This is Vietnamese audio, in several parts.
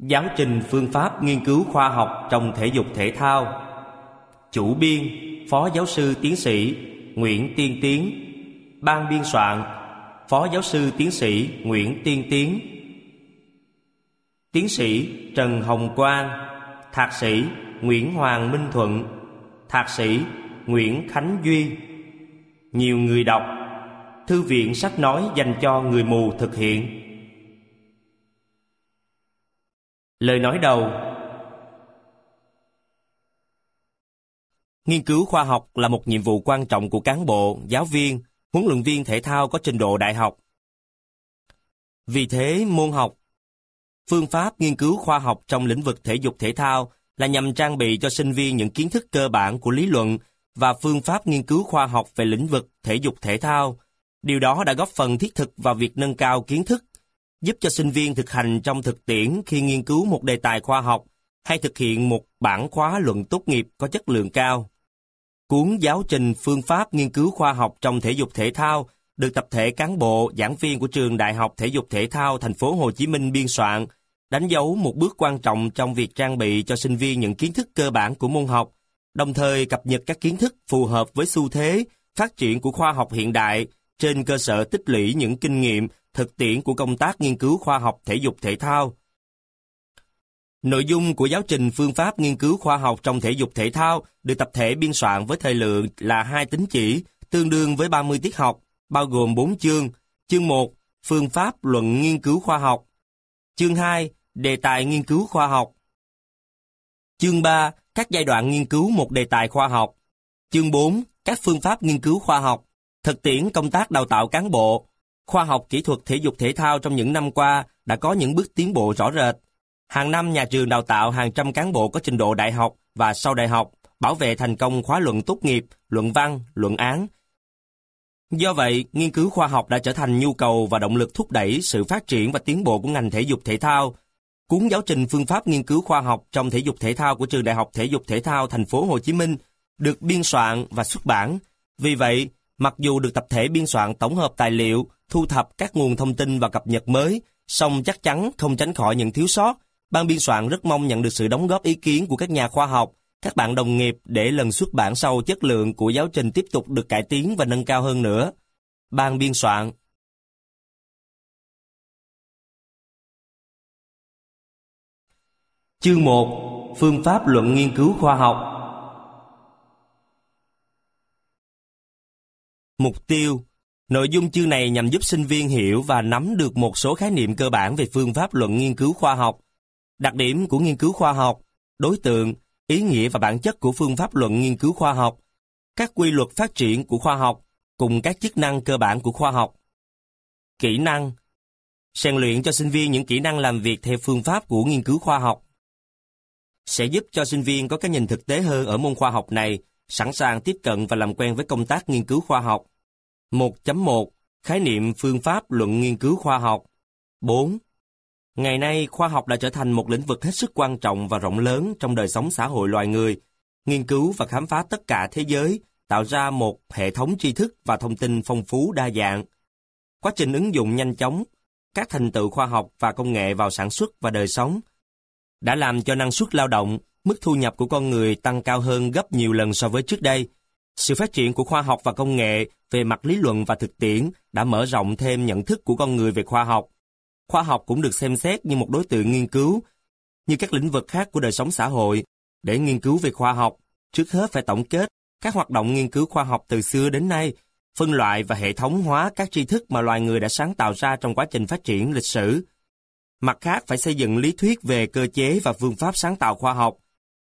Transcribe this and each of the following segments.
Giáo trình phương pháp nghiên cứu khoa học trong thể dục thể thao. Chủ biên: Phó giáo sư tiến sĩ Nguyễn Tiên Tiến. Ban biên soạn: Phó giáo sư tiến sĩ Nguyễn Tiên Tiến, tiến sĩ Trần Hồng Quang, thạc sĩ Nguyễn Hoàng Minh Thuận, thạc sĩ Nguyễn Khánh Duy. Nhiều người đọc. Thư viện sách nói dành cho người mù thực hiện. Lời nói đầu. Nghiên cứu khoa học là một nhiệm vụ quan trọng của cán bộ, giáo viên, huấn luyện viên thể thao có trình độ đại học. Vì thế, môn học, phương pháp nghiên cứu khoa học trong lĩnh vực thể dục thể thao là nhằm trang bị cho sinh viên những kiến thức cơ bản của lý luận và phương pháp nghiên cứu khoa học về lĩnh vực thể dục thể thao. Điều đó đã góp phần thiết thực vào việc nâng cao kiến thức, giúp cho sinh viên thực hành trong thực tiễn khi nghiên cứu một đề tài khoa học hay thực hiện một bản khóa luận tốt nghiệp có chất lượng cao. Cuốn giáo trình phương pháp nghiên cứu khoa học trong thể dục thể thao được tập thể cán bộ, giảng viên của trường Đại học Thể dục Thể thao Thành phố Hồ Chí Minh biên soạn, đánh dấu một bước quan trọng trong việc trang bị cho sinh viên những kiến thức cơ bản của môn học, đồng thời cập nhật các kiến thức phù hợp với xu thế, phát triển của khoa học hiện đại trên cơ sở tích lũy những kinh nghiệm, thực tiễn của công tác nghiên cứu khoa học thể dục thể thao. Nội dung của giáo trình phương pháp nghiên cứu khoa học trong thể dục thể thao được tập thể biên soạn với thời lượng là 2 tín chỉ, tương đương với 30 tiết học, bao gồm 4 chương. Chương 1, phương pháp luận nghiên cứu khoa học. Chương 2, đề tài nghiên cứu khoa học. Chương 3, các giai đoạn nghiên cứu một đề tài khoa học. Chương 4, các phương pháp nghiên cứu khoa học. Thực tiễn công tác đào tạo cán bộ. Khoa học kỹ thuật thể dục thể thao trong những năm qua đã có những bước tiến bộ rõ rệt. Hàng năm nhà trường đào tạo hàng trăm cán bộ có trình độ đại học và sau đại học, bảo vệ thành công khóa luận tốt nghiệp, luận văn, luận án. Do vậy, nghiên cứu khoa học đã trở thành nhu cầu và động lực thúc đẩy sự phát triển và tiến bộ của ngành thể dục thể thao. Cuốn giáo trình phương pháp nghiên cứu khoa học trong thể dục thể thao của trường Đại học Thể dục Thể thao Thành phố Hồ Chí Minh được biên soạn và xuất bản. Vì vậy, mặc dù được tập thể biên soạn tổng hợp tài liệu, thu thập các nguồn thông tin và cập nhật mới, song chắc chắn không tránh khỏi những thiếu sót. Ban biên soạn rất mong nhận được sự đóng góp ý kiến của các nhà khoa học, các bạn đồng nghiệp để lần xuất bản sau chất lượng của giáo trình tiếp tục được cải tiến và nâng cao hơn nữa. Ban biên soạn. Chương 1. Phương pháp luận nghiên cứu khoa học. Mục tiêu. Nội dung chương này nhằm giúp sinh viên hiểu và nắm được một số khái niệm cơ bản về phương pháp luận nghiên cứu khoa học, đặc điểm của nghiên cứu khoa học, đối tượng, ý nghĩa và bản chất của phương pháp luận nghiên cứu khoa học, các quy luật phát triển của khoa học, cùng các chức năng cơ bản của khoa học. Kỹ năng. Rèn luyện cho sinh viên những kỹ năng làm việc theo phương pháp của nghiên cứu khoa học sẽ giúp cho sinh viên có cái nhìn thực tế hơn ở môn khoa học này, sẵn sàng tiếp cận và làm quen với công tác nghiên cứu khoa học. 1.1. Khái niệm phương pháp luận nghiên cứu khoa học. 4. Ngày nay, khoa học đã trở thành một lĩnh vực hết sức quan trọng và rộng lớn trong đời sống xã hội loài người. Nghiên cứu và khám phá tất cả thế giới, tạo ra một hệ thống tri thức và thông tin phong phú đa dạng. Quá trình ứng dụng nhanh chóng, các thành tựu khoa học và công nghệ vào sản xuất và đời sống đã làm cho năng suất lao động, mức thu nhập của con người tăng cao hơn gấp nhiều lần so với trước đây. Sự phát triển của khoa học và công nghệ về mặt lý luận và thực tiễn đã mở rộng thêm nhận thức của con người về khoa học. Khoa học cũng được xem xét như một đối tượng nghiên cứu, như các lĩnh vực khác của đời sống xã hội. Để nghiên cứu về khoa học, trước hết phải tổng kết các hoạt động nghiên cứu khoa học từ xưa đến nay, phân loại và hệ thống hóa các tri thức mà loài người đã sáng tạo ra trong quá trình phát triển lịch sử. Mặt khác, phải xây dựng lý thuyết về cơ chế và phương pháp sáng tạo khoa học,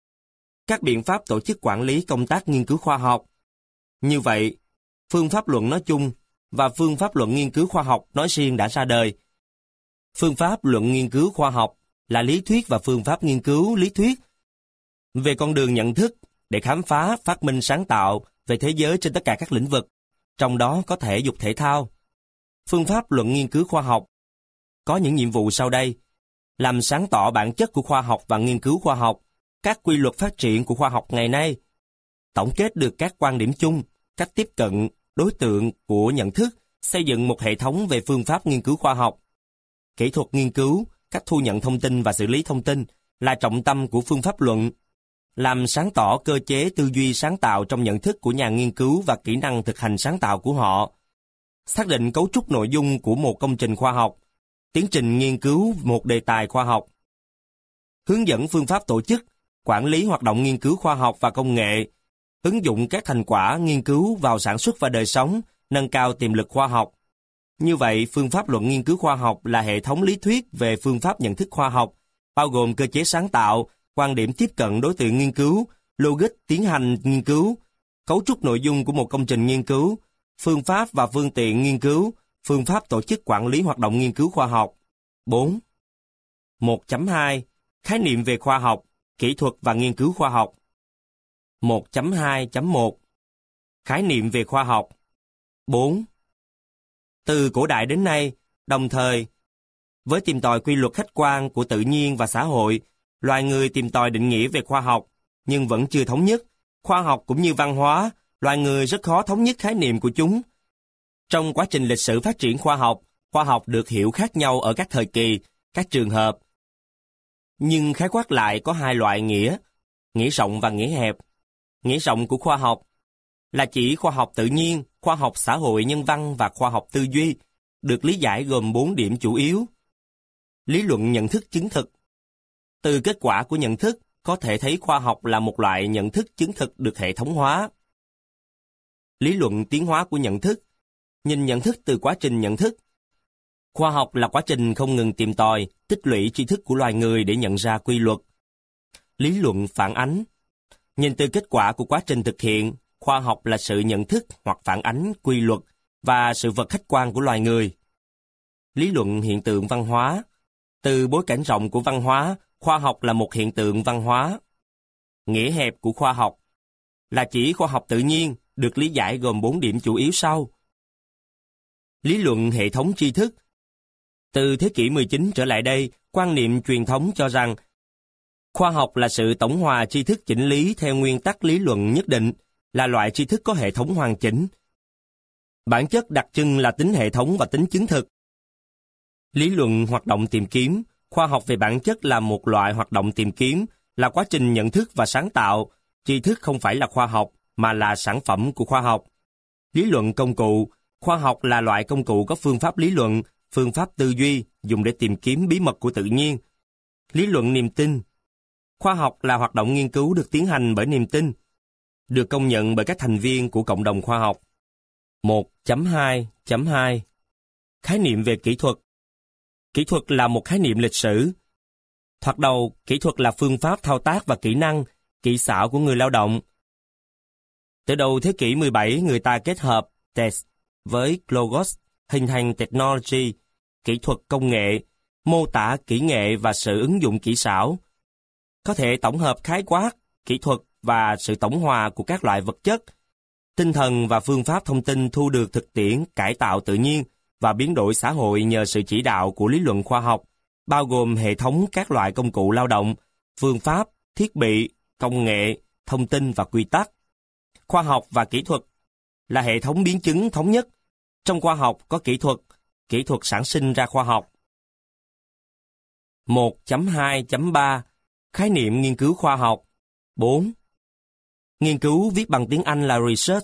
các biện pháp tổ chức quản lý công tác nghiên cứu khoa học. Như vậy, phương pháp luận nói chung và phương pháp luận nghiên cứu khoa học nói riêng đã ra đời. Phương pháp luận nghiên cứu khoa học là lý thuyết và phương pháp nghiên cứu lý thuyết về con đường nhận thức để khám phá, phát minh sáng tạo về thế giới trên tất cả các lĩnh vực, trong đó có thể dục thể thao. Phương pháp luận nghiên cứu khoa học có những nhiệm vụ sau đây: làm sáng tỏ bản chất của khoa học và nghiên cứu khoa học, các quy luật phát triển của khoa học ngày nay, tổng kết được các quan điểm chung, cách tiếp cận, đối tượng của nhận thức, xây dựng một hệ thống về phương pháp nghiên cứu khoa học, kỹ thuật nghiên cứu, cách thu nhận thông tin và xử lý thông tin là trọng tâm của phương pháp luận, làm sáng tỏ cơ chế tư duy sáng tạo trong nhận thức của nhà nghiên cứu và kỹ năng thực hành sáng tạo của họ, xác định cấu trúc nội dung của một công trình khoa học, tiến trình nghiên cứu một đề tài khoa học, hướng dẫn phương pháp tổ chức, quản lý hoạt động nghiên cứu khoa học và công nghệ, ứng dụng các thành quả nghiên cứu vào sản xuất và đời sống, nâng cao tiềm lực khoa học. Như vậy, phương pháp luận nghiên cứu khoa học là hệ thống lý thuyết về phương pháp nhận thức khoa học, bao gồm cơ chế sáng tạo, quan điểm tiếp cận đối tượng nghiên cứu, logic tiến hành nghiên cứu, cấu trúc nội dung của một công trình nghiên cứu, phương pháp và phương tiện nghiên cứu, phương pháp tổ chức quản lý hoạt động nghiên cứu khoa học. 4. 1.2 Khái niệm về khoa học, kỹ thuật và nghiên cứu khoa học. 1.2.1 Khái niệm về khoa học. 4. Từ cổ đại đến nay, đồng thời, với tìm tòi quy luật khách quan của tự nhiên và xã hội, loài người tìm tòi định nghĩa về khoa học, nhưng vẫn chưa thống nhất. Khoa học cũng như văn hóa, loài người rất khó thống nhất khái niệm của chúng. Trong quá trình lịch sử phát triển khoa học được hiểu khác nhau ở các thời kỳ, các trường hợp. Nhưng khái quát lại có hai loại nghĩa rộng và nghĩa hẹp. Nghĩa rộng của khoa học là chỉ khoa học tự nhiên, khoa học xã hội nhân văn và khoa học tư duy, được lý giải gồm 4 điểm chủ yếu. Lý luận nhận thức chứng thực. Từ kết quả của nhận thức, có thể thấy khoa học là một loại nhận thức chứng thực được hệ thống hóa. Lý luận tiến hóa của nhận thức. Nhìn nhận thức từ quá trình nhận thức. Khoa học là quá trình không ngừng tìm tòi, tích lũy tri thức của loài người để nhận ra quy luật. Lý luận phản ánh. Nhìn từ kết quả của quá trình thực hiện, khoa học là sự nhận thức hoặc phản ánh quy luật và sự vật khách quan của loài người. Lý luận hiện tượng văn hóa. Từ bối cảnh rộng của văn hóa, khoa học là một hiện tượng văn hóa. Nghĩa hẹp của khoa học là chỉ khoa học tự nhiên, được lý giải gồm 4 điểm chủ yếu sau. Lý luận hệ thống tri thức. Từ thế kỷ 19 trở lại đây, quan niệm truyền thống cho rằng khoa học là sự tổng hòa tri thức chỉnh lý theo nguyên tắc lý luận nhất định, là loại tri thức có hệ thống hoàn chỉnh. Bản chất đặc trưng là tính hệ thống và tính chứng thực. Lý luận hoạt động tìm kiếm. Khoa học về bản chất là một loại hoạt động tìm kiếm, là quá trình nhận thức và sáng tạo. Tri thức không phải là khoa học, mà là sản phẩm của khoa học. Lý luận công cụ. Khoa học là loại công cụ có phương pháp lý luận, phương pháp tư duy, dùng để tìm kiếm bí mật của tự nhiên. Lý luận niềm tin. Khoa học là hoạt động nghiên cứu được tiến hành bởi niềm tin, được công nhận bởi các thành viên của cộng đồng khoa học. 1.2.2 Khái niệm về kỹ thuật. Kỹ thuật là một khái niệm lịch sử. Thoạt đầu, kỹ thuật là phương pháp thao tác và kỹ năng, kỹ xảo của người lao động. Từ đầu thế kỷ 17, người ta kết hợp test với logos, hình thành technology, kỹ thuật công nghệ, mô tả kỹ nghệ và sự ứng dụng kỹ xảo. Có thể tổng hợp khái quát, kỹ thuật và sự tổng hòa của các loại vật chất, tinh thần và phương pháp thông tin thu được thực tiễn cải tạo tự nhiên và biến đổi xã hội nhờ sự chỉ đạo của lý luận khoa học, bao gồm hệ thống các loại công cụ lao động, phương pháp, thiết bị, công nghệ, thông tin và quy tắc. Khoa học và kỹ thuật là hệ thống biến chứng thống nhất. Trong khoa học có kỹ thuật sản sinh ra khoa học. 1.2.3 Khái niệm nghiên cứu khoa học. 4. Nghiên cứu viết bằng tiếng Anh là research.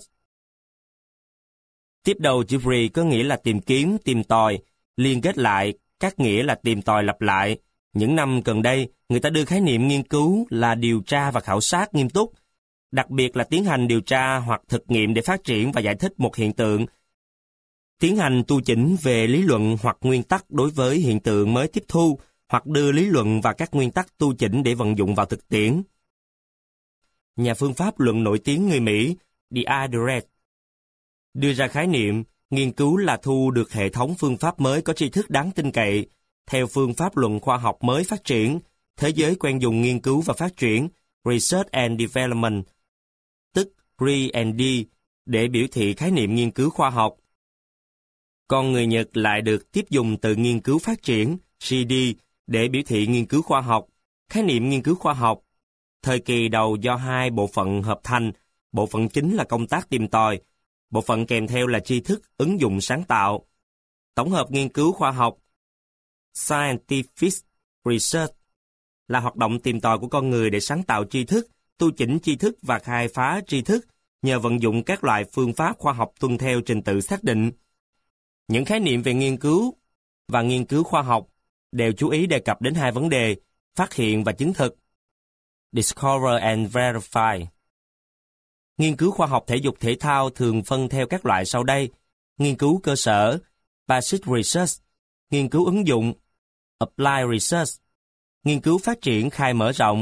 Tiếp đầu chữ re có nghĩa là tìm kiếm, tìm tòi, liên kết lại, các nghĩa là tìm tòi lặp lại. Những năm gần đây, người ta đưa khái niệm nghiên cứu là điều tra và khảo sát nghiêm túc, đặc biệt là tiến hành điều tra hoặc thực nghiệm để phát triển và giải thích một hiện tượng, tiến hành tu chỉnh về lý luận hoặc nguyên tắc đối với hiện tượng mới tiếp thu, hoặc đưa lý luận và các nguyên tắc tu chỉnh để vận dụng vào thực tiễn. Nhà phương pháp luận nổi tiếng người Mỹ, Dirac, đưa ra khái niệm nghiên cứu là thu được hệ thống phương pháp mới có tri thức đáng tin cậy. Theo phương pháp luận khoa học mới phát triển, thế giới quen dùng nghiên cứu và phát triển, Research and Development, tức R&D, để biểu thị khái niệm nghiên cứu khoa học. Còn người Nhật lại được tiếp dùng từ nghiên cứu phát triển, CD, để biểu thị nghiên cứu khoa học. Khái niệm nghiên cứu khoa học thời kỳ đầu do hai bộ phận hợp thành. Bộ phận chính là công tác tìm tòi, bộ phận kèm theo là tri thức ứng dụng sáng tạo. Tổng hợp nghiên cứu khoa học, scientific research, là hoạt động tìm tòi của con người để sáng tạo tri thức, tu chỉnh tri thức và khai phá tri thức nhờ vận dụng các loại phương pháp khoa học tuân theo trình tự xác định. Những khái niệm về nghiên cứu và nghiên cứu khoa học đều chú ý đề cập đến hai vấn đề: phát hiện và chứng thực. Discover and verify. Nghiên cứu khoa học thể dục thể thao thường phân theo các loại sau đây: nghiên cứu cơ sở, basic research, nghiên cứu ứng dụng, applied research, nghiên cứu phát triển khai mở rộng,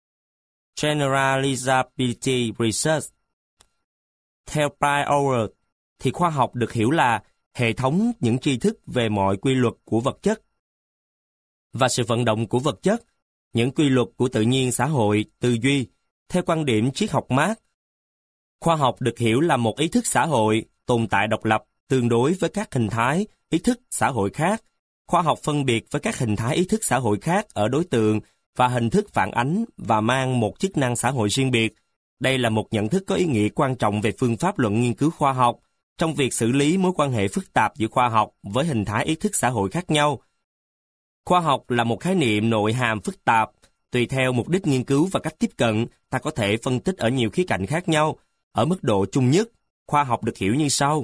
generalizability research. Theo Breuer, thì khoa học được hiểu là hệ thống những tri thức về mọi quy luật của vật chất và sự vận động của vật chất, những quy luật của tự nhiên xã hội, tư duy. Theo quan điểm triết học Marx, khoa học được hiểu là một ý thức xã hội tồn tại độc lập tương đối với các hình thái ý thức xã hội khác. Khoa học phân biệt với các hình thái ý thức xã hội khác ở đối tượng và hình thức phản ánh và mang một chức năng xã hội riêng biệt. Đây là một nhận thức có ý nghĩa quan trọng về phương pháp luận nghiên cứu khoa học trong việc xử lý mối quan hệ phức tạp giữa khoa học với hình thái ý thức xã hội khác nhau. Khoa học là một khái niệm nội hàm phức tạp. Tùy theo mục đích nghiên cứu và cách tiếp cận, ta có thể phân tích ở nhiều khía cạnh khác nhau. Ở mức độ chung nhất, khoa học được hiểu như sau.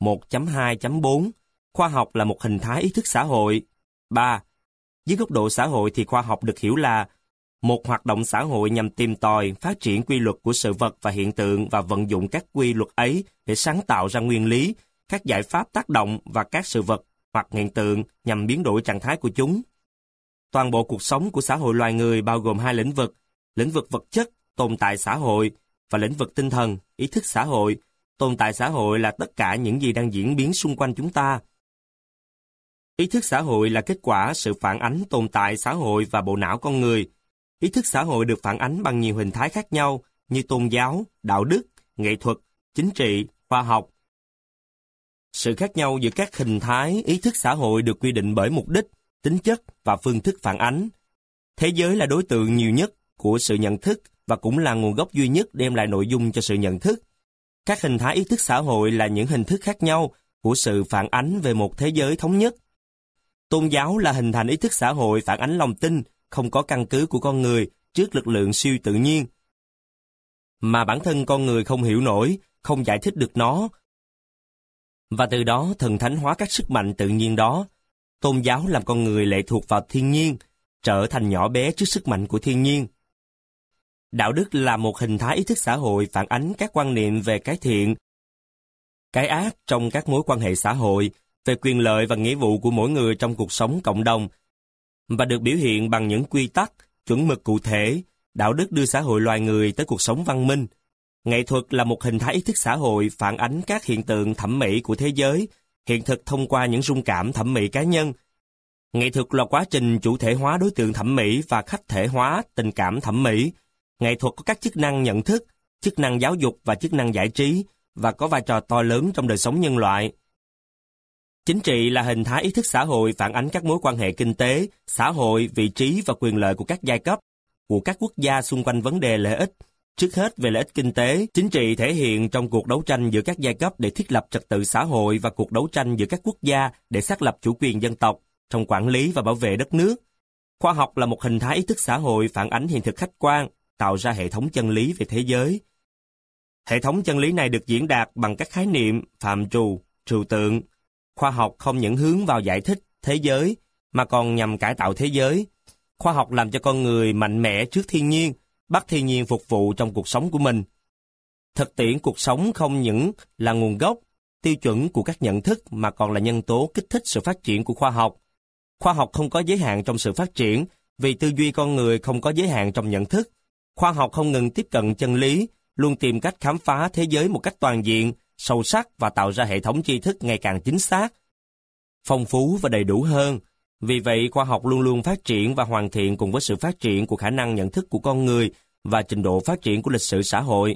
1.2.4 Khoa học là một hình thái ý thức xã hội. 3. Dưới góc độ xã hội thì khoa học được hiểu là một hoạt động xã hội nhằm tìm tòi, phát triển quy luật của sự vật và hiện tượng và vận dụng các quy luật ấy để sáng tạo ra nguyên lý, các giải pháp tác động và các sự vật hoặc hiện tượng nhằm biến đổi trạng thái của chúng. Toàn bộ cuộc sống của xã hội loài người bao gồm hai lĩnh vực vật chất, tồn tại xã hội, và lĩnh vực tinh thần, ý thức xã hội. Tồn tại xã hội là tất cả những gì đang diễn biến xung quanh chúng ta. Ý thức xã hội là kết quả sự phản ánh tồn tại xã hội và bộ não con người. Ý thức xã hội được phản ánh bằng nhiều hình thái khác nhau như tôn giáo, đạo đức, nghệ thuật, chính trị, khoa học. Sự khác nhau giữa các hình thái ý thức xã hội được quy định bởi mục đích, tính chất và phương thức phản ánh. Thế giới là đối tượng nhiều nhất của sự nhận thức và cũng là nguồn gốc duy nhất đem lại nội dung cho sự nhận thức. Các hình thái ý thức xã hội là những hình thức khác nhau của sự phản ánh về một thế giới thống nhất. Tôn giáo là hình thành ý thức xã hội phản ánh lòng tin không có căn cứ của con người trước lực lượng siêu tự nhiên, mà bản thân con người không hiểu nổi, không giải thích được nó, và từ đó thần thánh hóa các sức mạnh tự nhiên đó. Tôn giáo làm con người lệ thuộc vào thiên nhiên, trở thành nhỏ bé trước sức mạnh của thiên nhiên. Đạo đức là một hình thái ý thức xã hội phản ánh các quan niệm về cái thiện, cái ác trong các mối quan hệ xã hội, về quyền lợi và nghĩa vụ của mỗi người trong cuộc sống cộng đồng, và được biểu hiện bằng những quy tắc, chuẩn mực cụ thể. Đạo đức đưa xã hội loài người tới cuộc sống văn minh. Nghệ thuật là một hình thái ý thức xã hội phản ánh các hiện tượng thẩm mỹ của thế giới, hiện thực thông qua những rung cảm thẩm mỹ cá nhân. Nghệ thuật là quá trình chủ thể hóa đối tượng thẩm mỹ và khách thể hóa tình cảm thẩm mỹ. Nghệ thuật có các chức năng nhận thức, chức năng giáo dục và chức năng giải trí, và có vai trò to lớn trong đời sống nhân loại. Chính trị là hình thái ý thức xã hội phản ánh các mối quan hệ kinh tế, xã hội, vị trí và quyền lợi của các giai cấp, của các quốc gia xung quanh vấn đề lợi ích. Trước hết về lợi ích kinh tế, chính trị thể hiện trong cuộc đấu tranh giữa các giai cấp để thiết lập trật tự xã hội và cuộc đấu tranh giữa các quốc gia để xác lập chủ quyền dân tộc trong quản lý và bảo vệ đất nước. Khoa học là một hình thái ý thức xã hội phản ánh hiện thực khách quan, tạo ra hệ thống chân lý về thế giới. Hệ thống chân lý này được diễn đạt bằng các khái niệm, phạm trù, trừu tượng. Khoa học không những hướng vào giải thích thế giới, mà còn nhằm cải tạo thế giới. Khoa học làm cho con người mạnh mẽ trước thiên nhiên, bắt thiên nhiên phục vụ trong cuộc sống của mình. Thực tiễn cuộc sống không những là nguồn gốc, tiêu chuẩn của các nhận thức mà còn là nhân tố kích thích sự phát triển của khoa học. Khoa học không có giới hạn trong sự phát triển, vì tư duy con người không có giới hạn trong nhận thức. Khoa học không ngừng tiếp cận chân lý, luôn tìm cách khám phá thế giới một cách toàn diện, sâu sắc và tạo ra hệ thống tri thức ngày càng chính xác, phong phú và đầy đủ hơn. Vì vậy, khoa học luôn luôn phát triển và hoàn thiện cùng với sự phát triển của khả năng nhận thức của con người và trình độ phát triển của lịch sử xã hội.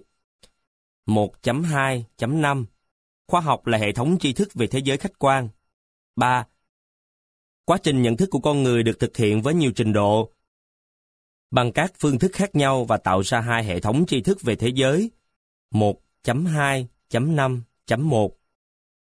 1.2.5 Khoa học là hệ thống tri thức về thế giới khách quan. 3. Quá trình nhận thức của con người được thực hiện với nhiều trình độ, bằng các phương thức khác nhau và tạo ra hai hệ thống tri thức về thế giới. 1.2.5.1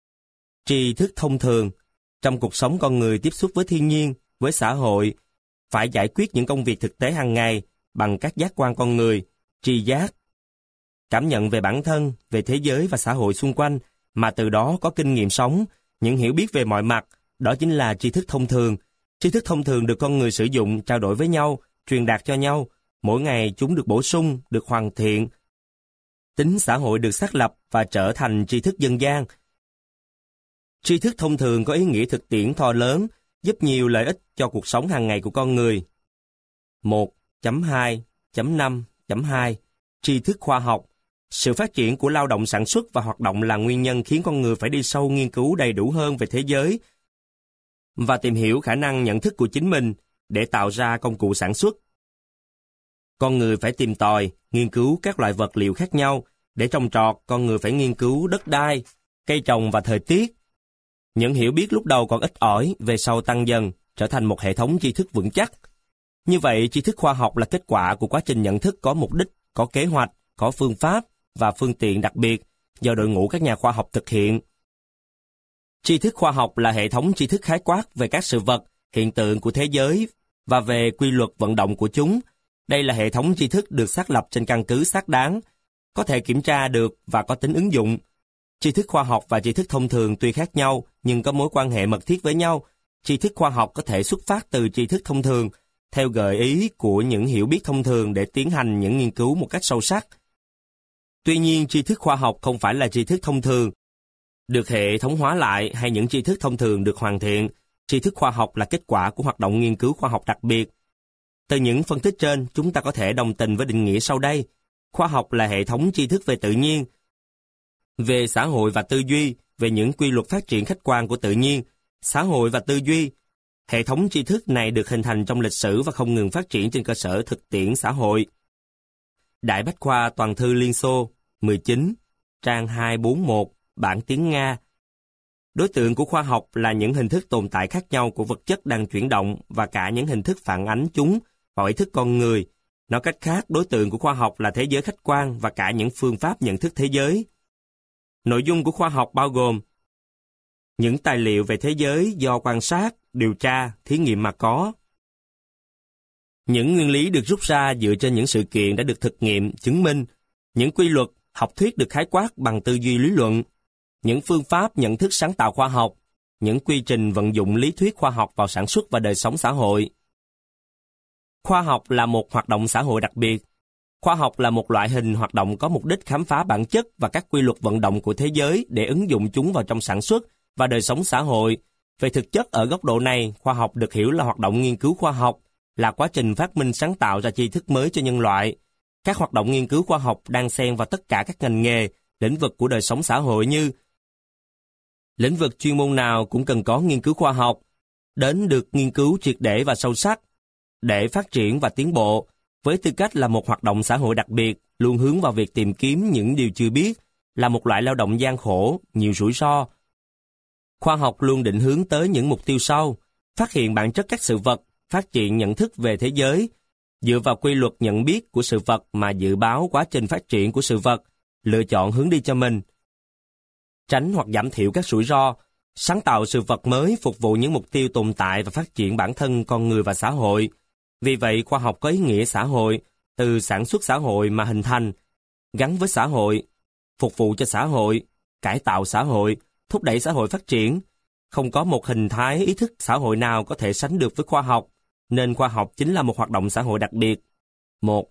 Tri thức thông thường. Trong cuộc sống con người tiếp xúc với thiên nhiên, với xã hội, phải giải quyết những công việc thực tế hàng ngày bằng các giác quan con người, tri giác, cảm nhận về bản thân, về thế giới và xã hội xung quanh, mà từ đó có kinh nghiệm sống, những hiểu biết về mọi mặt, đó chính là tri thức thông thường. Tri thức thông thường được con người sử dụng trao đổi với nhau, truyền đạt cho nhau, mỗi ngày chúng được bổ sung, được hoàn thiện. Tính xã hội được xác lập và trở thành tri thức dân gian. Tri thức thông thường có ý nghĩa thực tiễn to lớn, giúp nhiều lợi ích cho cuộc sống hàng ngày của con người. 1.2.5.2 Tri thức khoa học. Sự phát triển của lao động sản xuất và hoạt động là nguyên nhân khiến con người phải đi sâu nghiên cứu đầy đủ hơn về thế giới và tìm hiểu khả năng nhận thức của chính mình để tạo ra công cụ sản xuất. Con người phải tìm tòi, nghiên cứu các loại vật liệu khác nhau. Để trồng trọt, con người phải nghiên cứu đất đai, cây trồng và thời tiết. Những hiểu biết lúc đầu còn ít ỏi, về sau tăng dần, trở thành một hệ thống tri thức vững chắc. Như vậy, tri thức khoa học là kết quả của quá trình nhận thức có mục đích, có kế hoạch, có phương pháp và phương tiện đặc biệt do đội ngũ các nhà khoa học thực hiện. Tri thức khoa học là hệ thống tri thức khái quát về các sự vật, hiện tượng của thế giới và về quy luật vận động của chúng. Đây là hệ thống tri thức được xác lập trên căn cứ xác đáng, có thể kiểm tra được và có tính ứng dụng. Tri thức khoa học và tri thức thông thường tuy khác nhau nhưng có mối quan hệ mật thiết với nhau. Tri thức khoa học có thể xuất phát từ tri thức thông thường, theo gợi ý của những hiểu biết thông thường để tiến hành những nghiên cứu một cách sâu sắc. Tuy nhiên, tri thức khoa học không phải là tri thức thông thường, được hệ thống hóa lại hay những tri thức thông thường được hoàn thiện. Tri thức khoa học là kết quả của hoạt động nghiên cứu khoa học đặc biệt. Từ những phân tích trên, chúng ta có thể đồng tình với định nghĩa sau đây. Khoa học là hệ thống tri thức về tự nhiên, về xã hội và tư duy, về những quy luật phát triển khách quan của tự nhiên, xã hội và tư duy. Hệ thống tri thức này được hình thành trong lịch sử và không ngừng phát triển trên cơ sở thực tiễn xã hội. Đại Bách Khoa Toàn thư Liên Xô 19, trang 241, bản tiếng Nga. Đối tượng của khoa học là những hình thức tồn tại khác nhau của vật chất đang chuyển động và cả những hình thức phản ánh chúng vào ý thức con người. Nói cách khác, đối tượng của khoa học là thế giới khách quan và cả những phương pháp nhận thức thế giới. Nội dung của khoa học bao gồm những tài liệu về thế giới do quan sát, điều tra, thí nghiệm mà có. Những nguyên lý được rút ra dựa trên những sự kiện đã được thực nghiệm, chứng minh. Những quy luật, học thuyết được khái quát bằng tư duy lý luận. Những phương pháp nhận thức sáng tạo khoa học. Những quy trình vận dụng lý thuyết khoa học vào sản xuất và đời sống xã hội. Khoa học là một hoạt động xã hội đặc biệt. Khoa học là một loại hình hoạt động có mục đích khám phá bản chất và các quy luật vận động của thế giới để ứng dụng chúng vào trong sản xuất và đời sống xã hội. Về thực chất, ở góc độ này, khoa học được hiểu là hoạt động nghiên cứu khoa học, là quá trình phát minh sáng tạo ra tri thức mới cho nhân loại. Các hoạt động nghiên cứu khoa học đang xen vào tất cả các ngành nghề, lĩnh vực của đời sống xã hội như lĩnh vực chuyên môn nào cũng cần có nghiên cứu khoa học, đến được nghiên cứu triệt để và sâu sắc, để phát triển và tiến bộ, với tư cách là một hoạt động xã hội đặc biệt, luôn hướng vào việc tìm kiếm những điều chưa biết, là một loại lao động gian khổ, nhiều rủi ro. Khoa học luôn định hướng tới những mục tiêu sau: phát hiện bản chất các sự vật, phát triển nhận thức về thế giới, dựa vào quy luật nhận biết của sự vật mà dự báo quá trình phát triển của sự vật, lựa chọn hướng đi cho mình, tránh hoặc giảm thiểu các rủi ro, sáng tạo sự vật mới phục vụ những mục tiêu tồn tại và phát triển bản thân con người và xã hội. Vì vậy, khoa học có ý nghĩa xã hội, từ sản xuất xã hội mà hình thành, gắn với xã hội, phục vụ cho xã hội, cải tạo xã hội, thúc đẩy xã hội phát triển. Không có một hình thái ý thức xã hội nào có thể sánh được với khoa học, nên khoa học chính là một hoạt động xã hội đặc biệt. 1.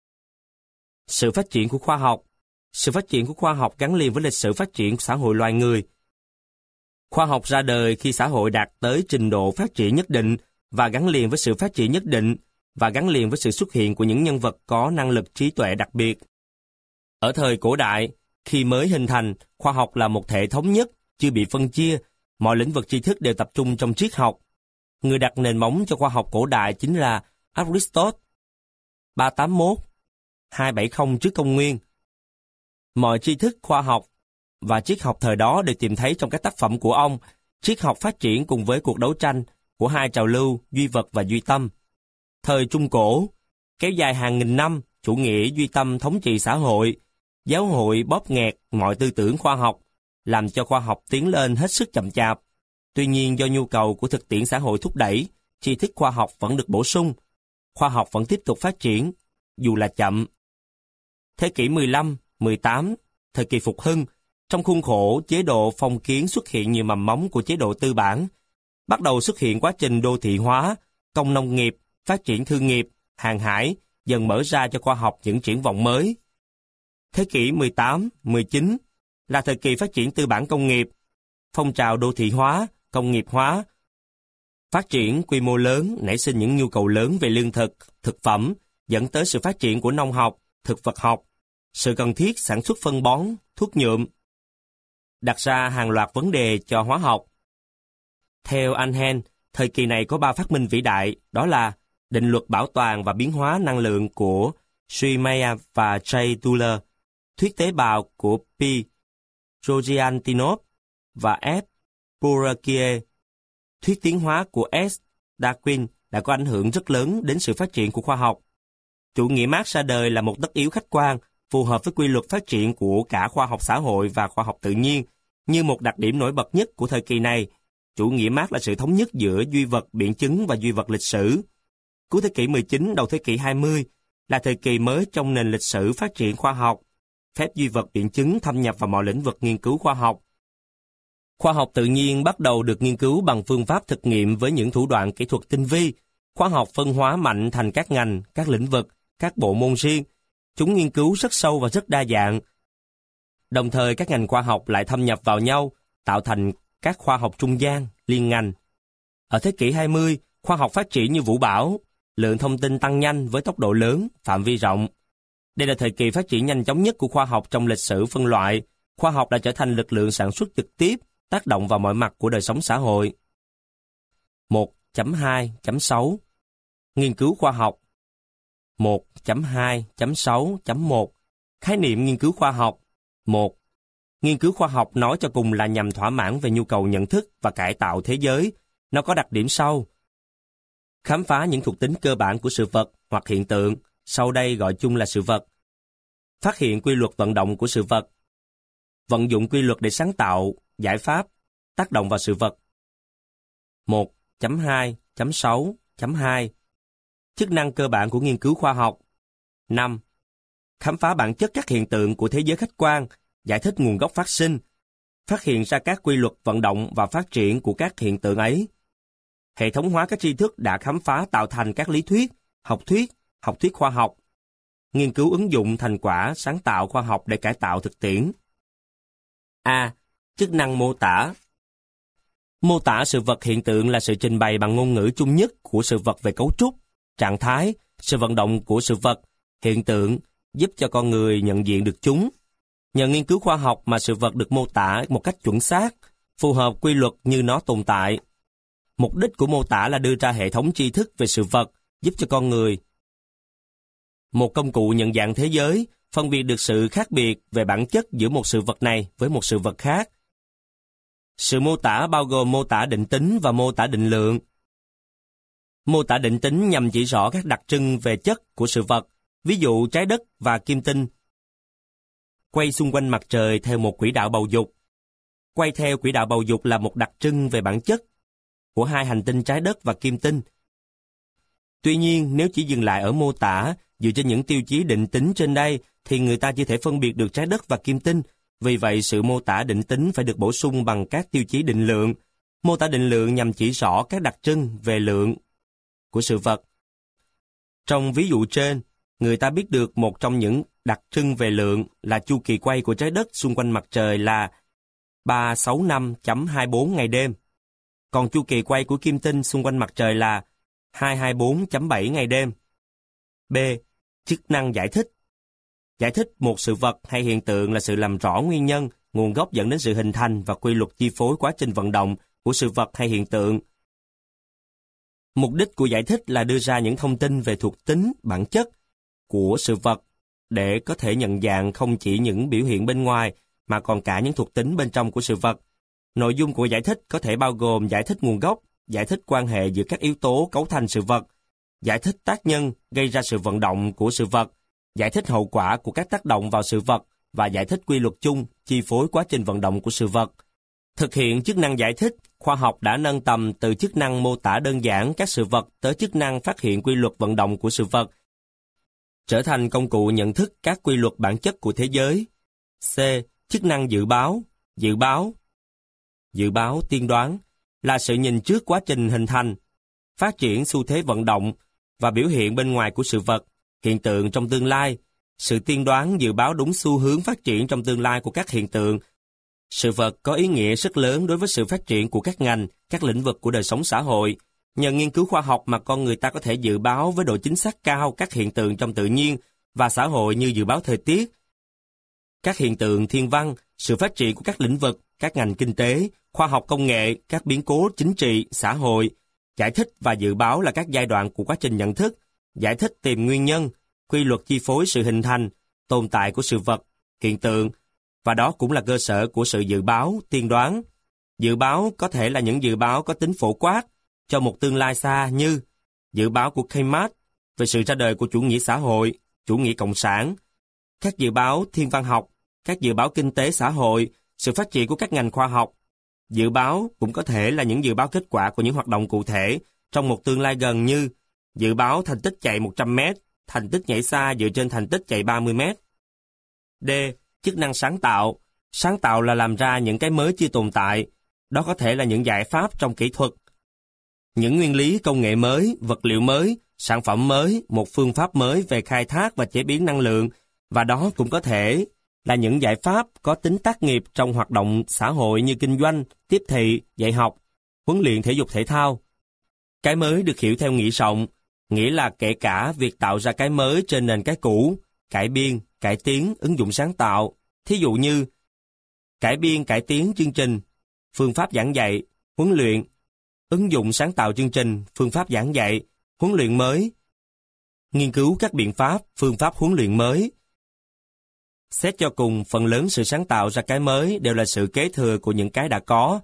Sự phát triển của khoa học. Sự phát triển của khoa học gắn liền với lịch sử phát triển của xã hội loài người. Khoa học ra đời khi xã hội đạt tới trình độ phát triển nhất định và gắn liền với sự phát triển nhất định và gắn liền với sự xuất hiện của những nhân vật có năng lực trí tuệ đặc biệt. Ở thời cổ đại, khi mới hình thành, khoa học là một thể thống nhất, chưa bị phân chia, mọi lĩnh vực tri thức đều tập trung trong triết học. Người đặt nền móng cho khoa học cổ đại chính là Aristotle, 381-270 trước công nguyên. Mọi tri thức khoa học và triết học thời đó đều tìm thấy trong các tác phẩm của ông. Triết học phát triển cùng với cuộc đấu tranh của hai trào lưu duy vật và duy tâm. Thời Trung Cổ, kéo dài hàng nghìn năm, chủ nghĩa duy tâm thống trị xã hội, giáo hội bóp nghẹt mọi tư tưởng khoa học, làm cho khoa học tiến lên hết sức chậm chạp. Tuy nhiên, do nhu cầu của thực tiễn xã hội thúc đẩy, tri thức khoa học vẫn được bổ sung, khoa học vẫn tiếp tục phát triển, dù là chậm. Thế kỷ 15, 18, thời kỳ phục hưng, trong khuôn khổ chế độ phong kiến xuất hiện nhiều mầm móng của chế độ tư bản, bắt đầu xuất hiện quá trình đô thị hóa, công nông nghiệp, phát triển thương nghiệp, hàng hải, dần mở ra cho khoa học những triển vọng mới. Thế kỷ 18, 19 là thời kỳ phát triển tư bản công nghiệp, phong trào đô thị hóa, công nghiệp hóa, phát triển quy mô lớn, nảy sinh những nhu cầu lớn về lương thực, thực phẩm, dẫn tới sự phát triển của nông học, thực vật học, sự cần thiết sản xuất phân bón, thuốc nhuộm, đặt ra hàng loạt vấn đề cho hóa học. Theo Einstein, thời kỳ này có 3 phát minh vĩ đại, đó là định luật bảo toàn và biến hóa năng lượng của Schmidt và J. Tuller, thuyết tế bào của P. Rogiantinov và F. Bourdieu, thuyết tiến hóa của S. Darwin đã có ảnh hưởng rất lớn đến sự phát triển của khoa học. Chủ nghĩa Mác ra đời là một tất yếu khách quan, phù hợp với quy luật phát triển của cả khoa học xã hội và khoa học tự nhiên. Như một đặc điểm nổi bật nhất của thời kỳ này, chủ nghĩa Mác là sự thống nhất giữa duy vật biện chứng và duy vật lịch sử. Cuối thế kỷ 19, đầu thế kỷ 20 là thời kỳ mới trong nền lịch sử phát triển khoa học. Phép duy vật biện chứng thâm nhập vào mọi lĩnh vực nghiên cứu khoa học. Khoa học tự nhiên bắt đầu được nghiên cứu bằng phương pháp thực nghiệm với những thủ đoạn kỹ thuật tinh vi. Khoa học phân hóa mạnh thành các ngành, các lĩnh vực, các bộ môn riêng. Chúng nghiên cứu rất sâu và rất đa dạng. Đồng thời các ngành khoa học lại thâm nhập vào nhau, tạo thành các khoa học trung gian, liên ngành. Ở thế kỷ 20, khoa học phát triển như vũ bão, lượng thông tin tăng nhanh với tốc độ lớn, phạm vi rộng. Đây là thời kỳ phát triển nhanh chóng nhất của khoa học trong lịch sử phân loại. Khoa học đã trở thành lực lượng sản xuất trực tiếp, tác động vào mọi mặt của đời sống xã hội. 1.2.6 Nghiên cứu khoa học. 1.2.6.1 Khái niệm nghiên cứu khoa học. 1. Nghiên cứu khoa học nói cho cùng là nhằm thỏa mãn về nhu cầu nhận thức và cải tạo thế giới. Nó có đặc điểm sau: khám phá những thuộc tính cơ bản của sự vật hoặc hiện tượng, sau đây gọi chung là sự vật. Phát hiện quy luật vận động của sự vật. Vận dụng quy luật để sáng tạo, giải pháp, tác động vào sự vật. 1.2.6.2 Chức năng cơ bản của nghiên cứu khoa học. 5. Khám phá bản chất các hiện tượng của thế giới khách quan, giải thích nguồn gốc phát sinh, phát hiện ra các quy luật vận động và phát triển của các hiện tượng ấy. Hệ thống hóa các tri thức đã khám phá tạo thành các lý thuyết, học thuyết khoa học. Nghiên cứu ứng dụng thành quả sáng tạo khoa học để cải tạo thực tiễn. A. Chức năng mô tả. Mô tả sự vật hiện tượng là sự trình bày bằng ngôn ngữ chung nhất của sự vật về cấu trúc, trạng thái, sự vận động của sự vật, hiện tượng, giúp cho con người nhận diện được chúng. Nhờ nghiên cứu khoa học mà sự vật được mô tả một cách chuẩn xác, phù hợp quy luật như nó tồn tại. Mục đích của mô tả là đưa ra hệ thống tri thức về sự vật, giúp cho con người một công cụ nhận dạng thế giới, phân biệt được sự khác biệt về bản chất giữa một sự vật này với một sự vật khác. Sự mô tả bao gồm mô tả định tính và mô tả định lượng. Mô tả định tính nhằm chỉ rõ các đặc trưng về chất của sự vật, ví dụ trái đất và kim tinh quay xung quanh mặt trời theo một quỹ đạo bầu dục. Quay theo quỹ đạo bầu dục là một đặc trưng về bản chất của hai hành tinh trái đất và kim tinh. Tuy nhiên, nếu chỉ dừng lại ở mô tả dựa trên những tiêu chí định tính trên đây, thì người ta chưa thể phân biệt được trái đất và kim tinh. Vì vậy, sự mô tả định tính phải được bổ sung bằng các tiêu chí định lượng. Mô tả định lượng nhằm chỉ rõ các đặc trưng về lượng của sự vật. Trong ví dụ trên, người ta biết được một trong những đặc trưng về lượng là chu kỳ quay của trái đất xung quanh mặt trời là 365.24 ngày đêm. Còn chu kỳ quay của kim tinh xung quanh mặt trời là 224.7 ngày đêm. B. Chức năng giải thích. Giải thích một sự vật hay hiện tượng là sự làm rõ nguyên nhân, nguồn gốc dẫn đến sự hình thành và quy luật chi phối quá trình vận động của sự vật hay hiện tượng. Mục đích của giải thích là đưa ra những thông tin về thuộc tính, bản chất của sự vật để có thể nhận dạng không chỉ những biểu hiện bên ngoài mà còn cả những thuộc tính bên trong của sự vật. Nội dung của giải thích có thể bao gồm giải thích nguồn gốc, giải thích quan hệ giữa các yếu tố cấu thành sự vật, giải thích tác nhân gây ra sự vận động của sự vật, giải thích hậu quả của các tác động vào sự vật và giải thích quy luật chung chi phối quá trình vận động của sự vật. Thực hiện chức năng giải thích, khoa học đã nâng tầm từ chức năng mô tả đơn giản các sự vật tới chức năng phát hiện quy luật vận động của sự vật, trở thành công cụ nhận thức các quy luật bản chất của thế giới. C. Chức năng dự báo. Dự báo, tiên đoán là sự nhìn trước quá trình hình thành, phát triển xu thế vận động và biểu hiện bên ngoài của sự vật, hiện tượng trong tương lai. Sự tiên đoán dự báo đúng xu hướng phát triển trong tương lai của các hiện tượng, sự vật có ý nghĩa rất lớn đối với sự phát triển của các ngành, các lĩnh vực của đời sống xã hội. Nhờ nghiên cứu khoa học mà con người ta có thể dự báo với độ chính xác cao các hiện tượng trong tự nhiên và xã hội như dự báo thời tiết, các hiện tượng thiên văn, sự phát triển của các lĩnh vực, các ngành kinh tế, khoa học công nghệ, các biến cố chính trị, xã hội. Giải thích và dự báo là các giai đoạn của quá trình nhận thức. Giải thích tìm nguyên nhân, quy luật chi phối sự hình thành, tồn tại của sự vật, hiện tượng, và đó cũng là cơ sở của sự dự báo, tiên đoán. Dự báo có thể là những dự báo có tính phổ quát cho một tương lai xa như dự báo của Keynes về sự ra đời của chủ nghĩa xã hội, chủ nghĩa cộng sản, các dự báo thiên văn học, các dự báo kinh tế xã hội, sự phát triển của các ngành khoa học. Dự báo cũng có thể là những dự báo kết quả của những hoạt động cụ thể trong một tương lai gần như dự báo thành tích chạy 100 mét, thành tích nhảy xa dựa trên thành tích chạy 30 mét. D. Chức năng sáng tạo. Sáng tạo là làm ra những cái mới chưa tồn tại. Đó có thể là những giải pháp trong kỹ thuật, những nguyên lý công nghệ mới, vật liệu mới, sản phẩm mới, một phương pháp mới về khai thác và chế biến năng lượng, và đó cũng có thể là những giải pháp có tính tác nghiệp trong hoạt động xã hội như kinh doanh, tiếp thị, dạy học, huấn luyện thể dục thể thao. Cái mới được hiểu theo nghĩa rộng, nghĩa là kể cả việc tạo ra cái mới trên nền cái cũ, cải biên, cải tiến, ứng dụng sáng tạo. Thí dụ như cải biên, cải tiến chương trình, phương pháp giảng dạy, huấn luyện, ứng dụng sáng tạo chương trình, phương pháp giảng dạy, huấn luyện mới, nghiên cứu các biện pháp, phương pháp huấn luyện mới. Xét cho cùng, phần lớn sự sáng tạo ra cái mới đều là sự kế thừa của những cái đã có,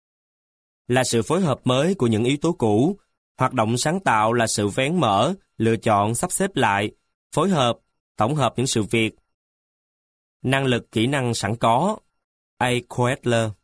là sự phối hợp mới của những yếu tố cũ. Hoạt động sáng tạo là sự vén mở, lựa chọn, sắp xếp lại, phối hợp, tổng hợp những sự việc. Năng lực kỹ năng sẵn có. A. Koestler.